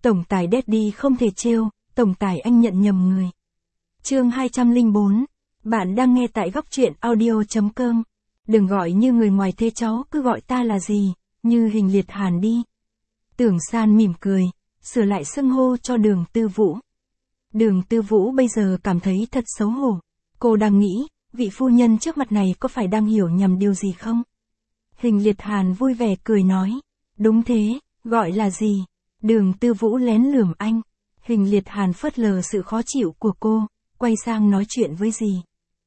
Tổng tài Daddy không thể trêu, tổng tài anh nhận nhầm người. Chương 204. Bạn đang nghe tại góc truyện audio.com. Đừng gọi như người ngoài thế cháu, cứ gọi ta là gì, Như Hình Liệt Hàn đi. Tưởng San mỉm cười, sửa lại xưng hô cho Đường Tư Vũ. Đường Tư Vũ bây giờ cảm thấy thật xấu hổ. Cô đang nghĩ, vị phu nhân trước mặt này có phải đang hiểu nhầm điều gì không? Hình Liệt Hàn vui vẻ cười nói. Đúng thế, gọi là gì? Đường Tư Vũ lén lườm anh. Hình Liệt Hàn phớt lờ sự khó chịu của cô, quay sang nói chuyện với dì.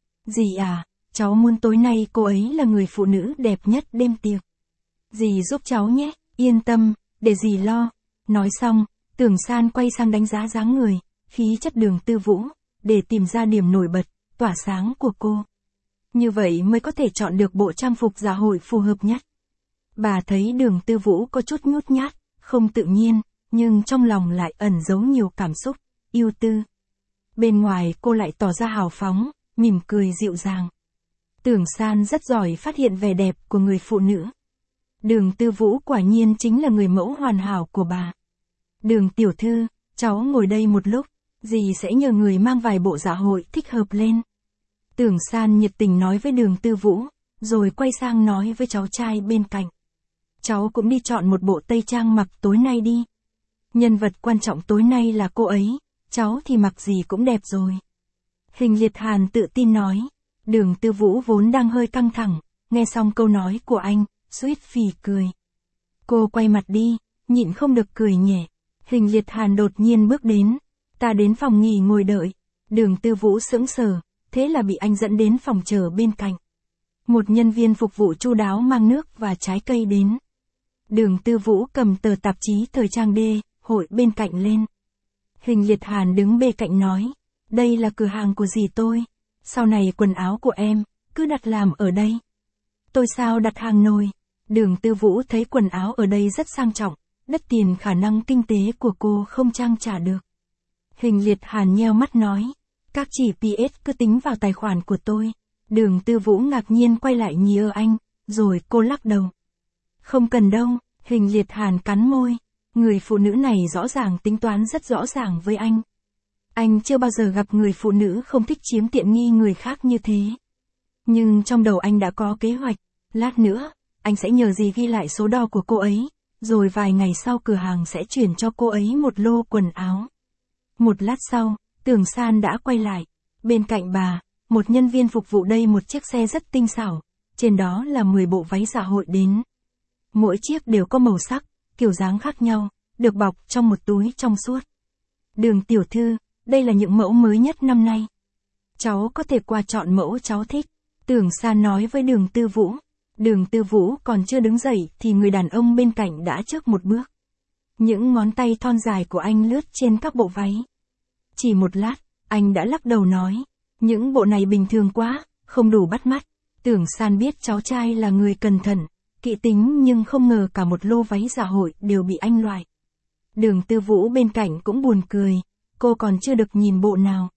Dì à, cháu muốn tối nay cô ấy là người phụ nữ đẹp nhất đêm tiệc. Dì giúp cháu nhé, yên tâm, để dì lo. Nói xong, Tưởng San quay sang đánh giá dáng người, khí chất Đường Tư Vũ, để tìm ra điểm nổi bật, tỏa sáng của cô. Như vậy mới có thể chọn được bộ trang phục dạ hội phù hợp nhất. Bà thấy Đường Tư Vũ có chút nhút nhát, không tự nhiên, nhưng trong lòng lại ẩn giấu nhiều cảm xúc, yêu tư. Bên ngoài cô lại tỏ ra hào phóng, mỉm cười dịu dàng. Tưởng San rất giỏi phát hiện vẻ đẹp của người phụ nữ. Đường Tư Vũ quả nhiên chính là người mẫu hoàn hảo của bà. Đường tiểu thư, cháu ngồi đây một lúc, dì sẽ nhờ người mang vài bộ dạ hội thích hợp lên. Tưởng San nhiệt tình nói với Đường Tư Vũ, rồi quay sang nói với cháu trai bên cạnh. Cháu cũng đi chọn một bộ tây trang mặc tối nay đi. Nhân vật quan trọng tối nay là cô ấy, cháu thì mặc gì cũng đẹp rồi. Hình Liệt Hàn tự tin nói. Đường Tư Vũ vốn đang hơi căng thẳng, nghe xong câu nói của anh, suýt phì cười. Cô quay mặt đi, nhịn không được cười nhẹ. Hình Liệt Hàn đột nhiên bước đến. Ta đến phòng nghỉ ngồi đợi. Đường Tư Vũ sững sờ, thế là bị anh dẫn đến phòng chờ bên cạnh. Một nhân viên phục vụ chu đáo mang nước và trái cây đến. Đường Tư Vũ cầm tờ tạp chí thời trang hội bên cạnh lên. Hình Liệt Hàn đứng bên cạnh nói. Đây là cửa hàng của dì tôi. Sau này quần áo của em, cứ đặt làm ở đây. Tôi sao đặt hàng nồi. Đường Tư Vũ thấy quần áo ở đây rất sang trọng, đắt tiền khả năng kinh tế của cô không trang trả được. Hình Liệt Hàn nheo mắt nói. Các chỉ PS cứ tính vào tài khoản của tôi. Đường Tư Vũ ngạc nhiên quay lại nhìn anh, rồi cô lắc đầu. Không cần đâu, Hình Liệt Hàn cắn môi. Người phụ nữ này rõ ràng tính toán rất rõ ràng với anh. Anh chưa bao giờ gặp người phụ nữ không thích chiếm tiện nghi người khác như thế. Nhưng trong đầu anh đã có kế hoạch, lát nữa, anh sẽ nhờ dì ghi lại số đo của cô ấy, rồi vài ngày sau cửa hàng sẽ chuyển cho cô ấy một lô quần áo. Một lát sau, Tưởng San đã quay lại. Bên cạnh bà, một nhân viên phục vụ đây một chiếc xe rất tinh xảo, trên đó là 10 bộ váy dạ hội đến. Mỗi chiếc đều có màu sắc, kiểu dáng khác nhau, được bọc trong một túi trong suốt. Đường tiểu thư, đây là những mẫu mới nhất năm nay. Cháu có thể qua chọn mẫu cháu thích. Tưởng San nói với Đường Tư Vũ. Đường Tư Vũ còn chưa đứng dậy thì người đàn ông bên cạnh đã trước một bước. Những ngón tay thon dài của anh lướt trên các bộ váy. Chỉ một lát, anh đã lắc đầu nói. Những bộ này bình thường quá, không đủ bắt mắt. Tưởng San biết cháu trai là người cẩn thận, kỹ tính nhưng không ngờ cả một lô váy dạ hội đều bị anh loại. Đường Tư Vũ bên cạnh cũng buồn cười. Cô còn chưa được nhìn bộ nào.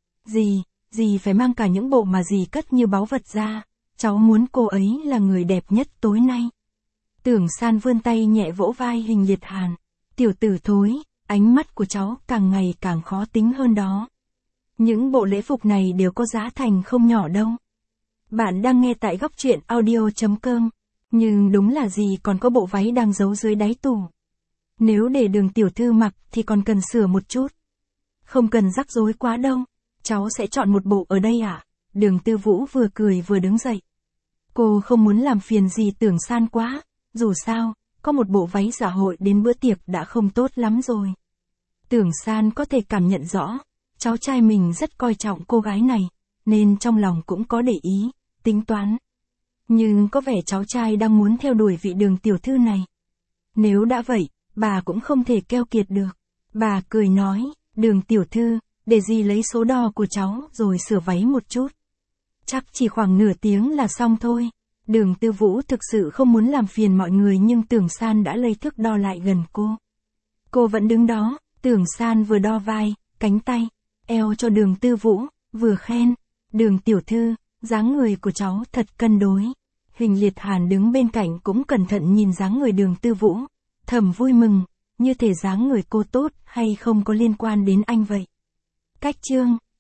Dì phải mang cả những bộ mà dì cất như báu vật ra. Cháu muốn cô ấy là người đẹp nhất tối nay. Tưởng San vươn tay nhẹ vỗ vai Hình Liệt Hàn. Tiểu tử thối, ánh mắt của cháu càng ngày càng khó tính hơn đó. Những bộ lễ phục này đều có giá thành không nhỏ đâu. Bạn đang nghe tại góc truyện audio.com. Nhưng đúng là dì còn có bộ váy đang giấu dưới đáy tủ. Nếu để Đường tiểu thư mặc thì còn cần sửa một chút. Không cần rắc rối quá đâu. Cháu sẽ chọn một bộ ở đây à? Đường Tư Vũ vừa cười vừa đứng dậy. Cô không muốn làm phiền gì Tưởng San quá. Dù sao, có một bộ váy dạ hội đến bữa tiệc đã không tốt lắm rồi. Tưởng San có thể cảm nhận rõ. Cháu trai mình rất coi trọng cô gái này, nên trong lòng cũng có để ý, tính toán. Nhưng có vẻ cháu trai đang muốn theo đuổi vị Đường tiểu thư này. Nếu đã vậy, bà cũng không thể keo kiệt được. Bà cười nói. Đường tiểu thư, để dì lấy số đo của cháu rồi sửa váy một chút. Chắc chỉ khoảng nửa tiếng là xong thôi. Đường Tư Vũ thực sự không muốn làm phiền mọi người nhưng Tưởng San đã lấy thước đo lại gần cô. Cô vẫn đứng đó, Tưởng San vừa đo vai, cánh tay, eo cho Đường Tư Vũ, vừa khen. Đường tiểu thư, dáng người của cháu thật cân đối. Hình Liệt Hàn đứng bên cạnh cũng cẩn thận nhìn dáng người Đường Tư Vũ. Thầm vui mừng, như thể dáng người cô tốt hay không có liên quan đến anh vậy. Cách chương